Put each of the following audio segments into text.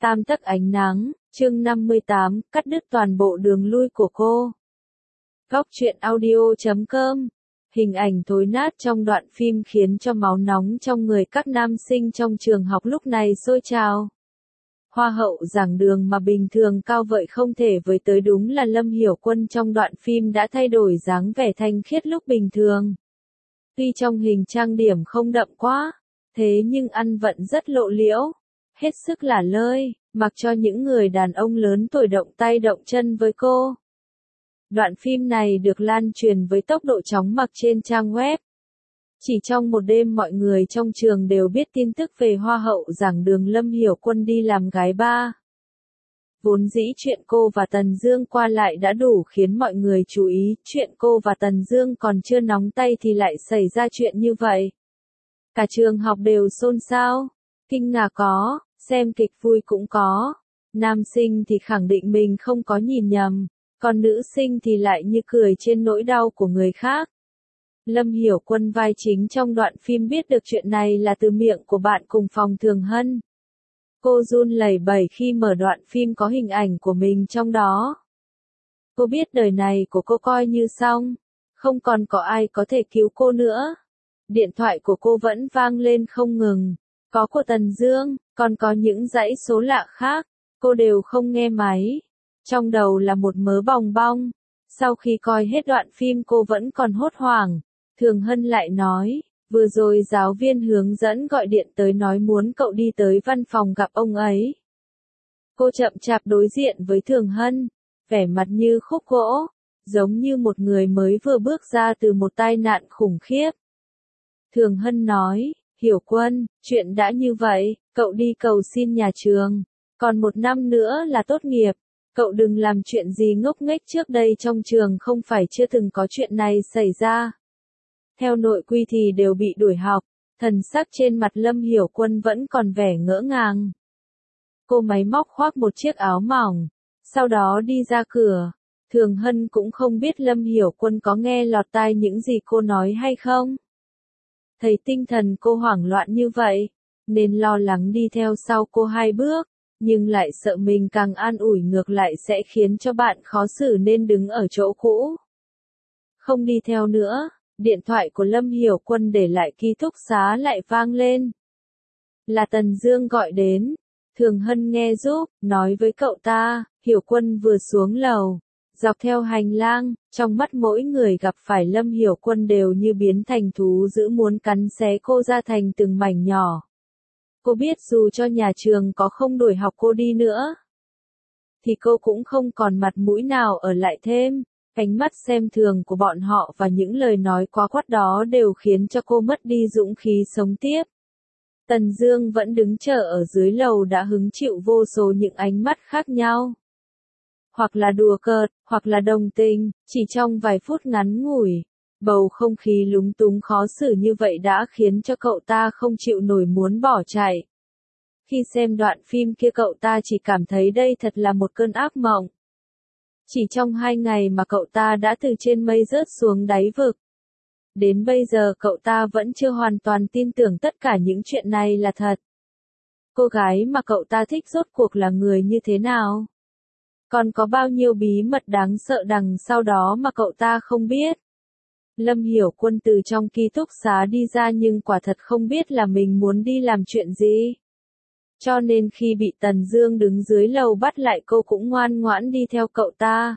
Tam tấc ánh nắng, chương 58, cắt đứt toàn bộ đường lui của cô. Góc truyện audio.com. Hình ảnh thối nát trong đoạn phim khiến cho máu nóng trong người các nam sinh trong trường học lúc này sôi trào. Hoa hậu giảng đường mà bình thường cao vợi không thể với tới đúng là Lâm Hiểu Quân trong đoạn phim đã thay đổi dáng vẻ thanh khiết lúc bình thường. Tuy trong hình trang điểm không đậm quá, thế nhưng ăn vận rất lộ liễu, hết sức lả lơi, mặc cho những người đàn ông lớn tuổi động tay động chân với cô. Đoạn phim này được lan truyền với tốc độ chóng mặt trên trang web. Chỉ trong một đêm mọi người trong trường đều biết tin tức về Hoa hậu giảng đường Lâm Hiểu Quân đi làm gái bar. Vốn dĩ chuyện cô và Tần Dương qua lại đã đủ khiến mọi người chú ý, chuyện cô và Tần Dương còn chưa nóng tay thì lại xảy ra chuyện như vậy. Cả trường học đều xôn xao, kinh ngạc có, xem kịch vui cũng có. Nam sinh thì khẳng định mình không có nhìn nhầm, còn nữ sinh thì lại như cười trên nỗi đau của người khác. Lâm Hiểu Quân vai chính trong đoạn phim biết được chuyện này là từ miệng của bạn cùng phòng Thường Hân. Cô run lẩy bẩy khi mở đoạn phim có hình ảnh của mình trong đó. Cô biết đời này của cô coi như xong, không còn có ai có thể cứu cô nữa. Điện thoại của cô vẫn vang lên không ngừng, có của Tần Dương, còn có những dãy số lạ khác, cô đều không nghe máy. Trong đầu là một mớ bòng bong. Sau khi coi hết đoạn phim cô vẫn còn hốt hoảng. Thường Hân lại nói, vừa rồi giáo viên hướng dẫn gọi điện tới nói muốn cậu đi tới văn phòng gặp ông ấy. Cô chậm chạp đối diện với Thường Hân, vẻ mặt như khúc gỗ, giống như một người mới vừa bước ra từ một tai nạn khủng khiếp. Thường Hân nói, Hiểu Quân, chuyện đã như vậy, cậu đi cầu xin nhà trường, còn 1 năm nữa là tốt nghiệp, cậu đừng làm chuyện gì ngốc nghếch trước đây trong trường không phải chưa từng có chuyện này xảy ra. Theo nội quy thì đều bị đuổi học, thần sắc trên mặt Lâm Hiểu Quân vẫn còn vẻ ngỡ ngàng. Cô máy móc khoác một chiếc áo mỏng, sau đó đi ra cửa. Thường Hân cũng không biết Lâm Hiểu Quân có nghe lọt tai những gì cô nói hay không. Thấy tinh thần cô hoảng loạn như vậy, nên lo lắng đi theo sau cô 2 bước, nhưng lại sợ mình càng an ủi ngược lại sẽ khiến cho bạn khó xử nên đứng ở chỗ cũ. Không đi theo nữa, điện thoại của Lâm Hiểu Quân để lại ký túc xá lại vang lên. Là Tần Dương gọi đến. Thường Hân nghe giúp, nói với cậu ta, Hiểu Quân vừa xuống lầu. Dọc theo hành lang, trong mắt mỗi người gặp phải Lâm Hiểu Quân đều như biến thành thú dữ muốn cắn xé cô ra thành từng mảnh nhỏ. Cô biết dù cho nhà trường có không đuổi học cô đi nữa, thì cô cũng không còn mặt mũi nào ở lại thêm. Ánh mắt xem thường của bọn họ và những lời nói quá quát đó đều khiến cho cô mất đi dũng khí sống tiếp. Tần Dương vẫn đứng chờ ở dưới lầu đã hứng chịu vô số những ánh mắt khác nhau. Hoặc là đùa cợt, hoặc là đồng tình, chỉ trong vài phút ngắn ngủi. Bầu không khí lúng túng khó xử như vậy đã khiến cho cậu ta không chịu nổi muốn bỏ chạy. Khi xem đoạn phim kia cậu ta chỉ cảm thấy đây thật là một cơn ác mộng. Chỉ trong 2 ngày mà cậu ta đã từ trên mây rớt xuống đáy vực. Đến bây giờ cậu ta vẫn chưa hoàn toàn tin tưởng tất cả những chuyện này là thật. Cô gái mà cậu ta thích rốt cuộc là người như thế nào? Còn có bao nhiêu bí mật đáng sợ đằng sau đó mà cậu ta không biết? Lâm Hiểu Quân từ trong ký túc xá đi ra nhưng quả thật không biết là mình muốn đi làm chuyện gì. Cho nên khi bị Tần Dương đứng dưới lầu bắt lại cô cũng ngoan ngoãn đi theo cậu ta.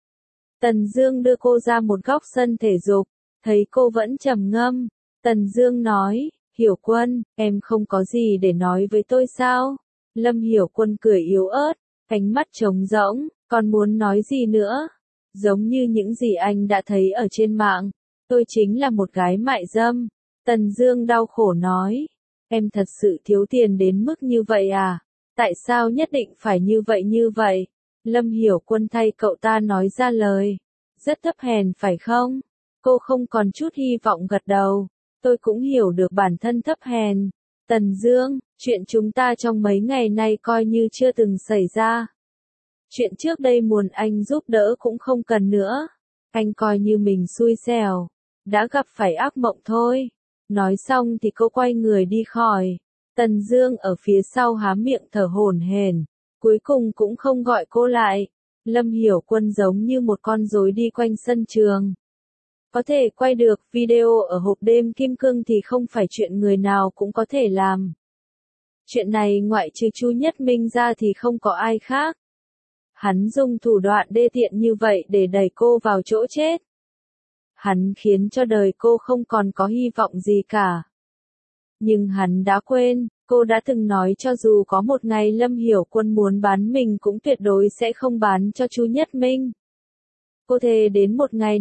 Tần Dương đưa cô ra một góc sân thể dục, thấy cô vẫn trầm ngâm. Tần Dương nói, Hiểu Quân, em không có gì để nói với tôi sao? Lâm Hiểu Quân cười yếu ớt, ánh mắt trống rỗng, còn muốn nói gì nữa? Giống như những gì anh đã thấy ở trên mạng, tôi chính là một gái mại dâm. Tần Dương đau khổ nói, em thật sự thiếu tiền đến mức như vậy à? Tại sao nhất định phải như vậy? Lâm Hiểu Quân thay cậu ta nói ra lời. Rất thấp hèn phải không? Cô không còn chút hy vọng gật đầu. Tôi cũng hiểu được bản thân thấp hèn. Tần Dương, chuyện chúng ta trong mấy ngày nay coi như chưa từng xảy ra. Chuyện trước đây muốn anh giúp đỡ cũng không cần nữa. Anh coi như mình xui xẻo, đã gặp phải ác mộng thôi. Nói xong thì cô quay người đi khỏi. Tần Dương ở phía sau há miệng thở hổn hển. Cuối cùng cũng không gọi cô lại. Lâm Hiểu Quân giống như một con rối đi quanh sân trường. Có thể quay được video ở hộp đêm kim cương thì không phải chuyện người nào cũng có thể làm. Chuyện này ngoại trừ Chu Nhất Minh ra thì không có ai khác. Hắn dùng thủ đoạn đê tiện như vậy để đẩy cô vào chỗ chết. Hắn khiến cho đời cô không còn có hy vọng gì cả. Nhưng hắn đã quên, cô đã từng nói cho dù có một ngày Lâm Hiểu Quân muốn bán mình cũng tuyệt đối sẽ không bán cho Chu Nhất Minh. Cô thề đến một ngày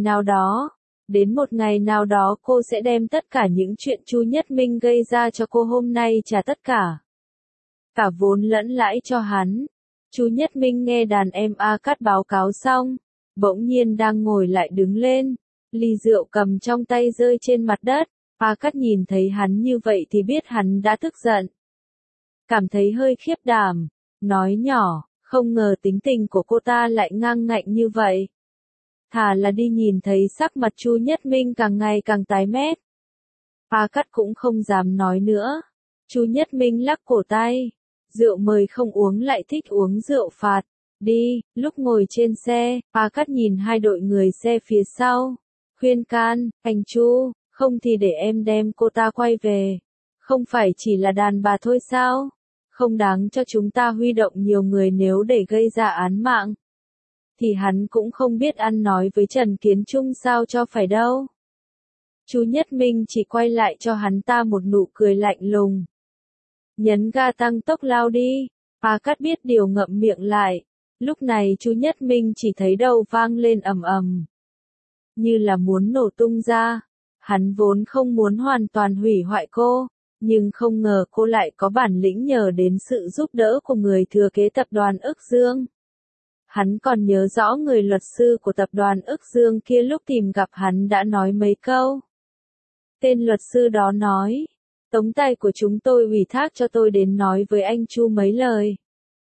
nào đó cô sẽ đem tất cả những chuyện Chu Nhất Minh gây ra cho cô hôm nay trả tất cả. Cả vốn lẫn lãi cho hắn. Chu Nhất Minh nghe đàn em A Cát báo cáo xong, bỗng nhiên đang ngồi lại đứng lên, ly rượu cầm trong tay rơi trên mặt đất. A Cát nhìn thấy hắn như vậy thì biết hắn đã tức giận. Cảm thấy hơi khiếp đảm, nói nhỏ, không ngờ tính tình của cô ta lại ngang ngạnh như vậy. Thà là đi nhìn thấy sắc mặt Chu Nhất Minh càng ngày càng tái mét. A Cát cũng không dám nói nữa. Chu Nhất Minh lắc cổ tay. Rượu mời không uống lại thích uống rượu phạt. Đi, lúc ngồi trên xe, A Cát nhìn hai đội người xe phía sau. Khuyên can, anh Chu, không thì để em đem cô ta quay về. Không phải chỉ là đàn bà thôi sao? Không đáng cho chúng ta huy động nhiều người nếu để gây ra án mạng. Thì hắn cũng không biết ăn nói với Trần Kiến Trung sao cho phải đâu. Chu Nhất Minh chỉ quay lại cho hắn ta một nụ cười lạnh lùng. Nhấn ga tăng tốc lao đi. A Cát biết điều ngậm miệng lại. Lúc này Chu Nhất Minh chỉ thấy đầu vang lên ầm ầm. Như là muốn nổ tung ra. Hắn vốn không muốn hoàn toàn hủy hoại cô. Nhưng không ngờ cô lại có bản lĩnh nhờ đến sự giúp đỡ của người thừa kế tập đoàn Ức Dương. Hắn còn nhớ rõ người luật sư của tập đoàn Ức Dương kia lúc tìm gặp hắn đã nói mấy câu. Tên luật sư đó nói, tống tài của chúng tôi ủy thác cho tôi đến nói với anh Chu mấy lời.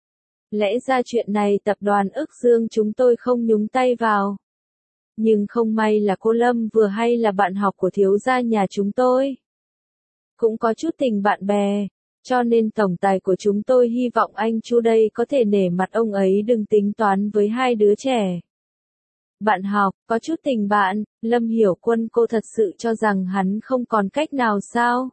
Lẽ ra chuyện này tập đoàn Ức Dương chúng tôi không nhúng tay vào. Nhưng không may là cô Lâm vừa hay là bạn học của thiếu gia nhà chúng tôi. Cũng có chút tình bạn bè, cho nên tổng tài của chúng tôi hy vọng anh Chu đây có thể nể mặt ông ấy đừng tính toán với hai đứa trẻ. Bạn học, có chút tình bạn, Lâm Hiểu Quân cô thật sự cho rằng hắn không còn cách nào sao?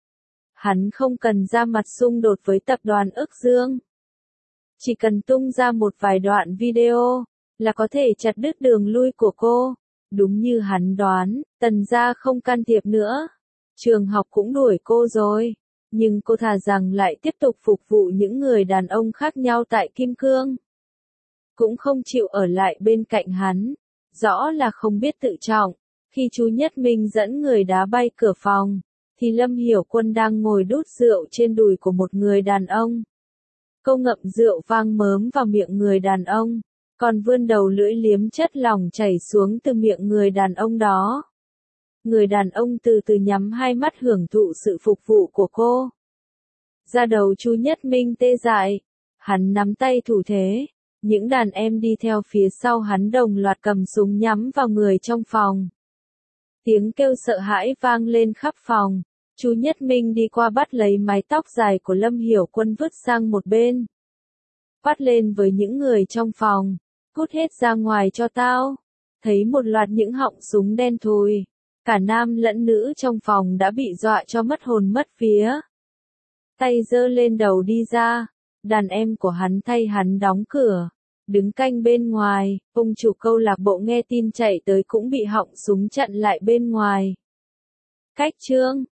Hắn không cần ra mặt xung đột với tập đoàn Ức Dương. Chỉ cần tung ra một vài đoạn video, là có thể chặt đứt đường lui của cô. Đúng như hắn đoán, Tần gia không can thiệp nữa. Trường học cũng đuổi cô rồi. Nhưng cô thà rằng lại tiếp tục phục vụ những người đàn ông khác nhau tại Kim Cương. Cũng không chịu ở lại bên cạnh hắn. Rõ là không biết tự trọng. Khi Chu Nhất Minh dẫn người đá bay cửa phòng, thì Lâm Hiểu Quân đang ngồi đút rượu trên đùi của một người đàn ông. Cô ngậm rượu vang mớm vào miệng người đàn ông, còn vươn đầu lưỡi liếm chất lỏng chảy xuống từ miệng người đàn ông đó. Người đàn ông từ từ nhắm hai mắt hưởng thụ sự phục vụ của cô. Da đầu Chu Nhất Minh tê dại, hắn nắm tay thủ thế, những đàn em đi theo phía sau hắn đồng loạt cầm súng nhắm vào người trong phòng. Tiếng kêu sợ hãi vang lên khắp phòng. Chu Nhất Minh đi qua bắt lấy mái tóc dài của Lâm Hiểu Quân vứt sang một bên. Quát lên với những người trong phòng, cút hết ra ngoài cho tao. Thấy một loạt những họng súng đen thui, cả nam lẫn nữ trong phòng đã bị dọa cho mất hồn mất vía. Tay giơ lên đầu đi ra, đàn em của hắn thay hắn đóng cửa, đứng canh bên ngoài, ông chủ câu lạc bộ nghe tin chạy tới cũng bị họng súng chặn lại bên ngoài. Cách chương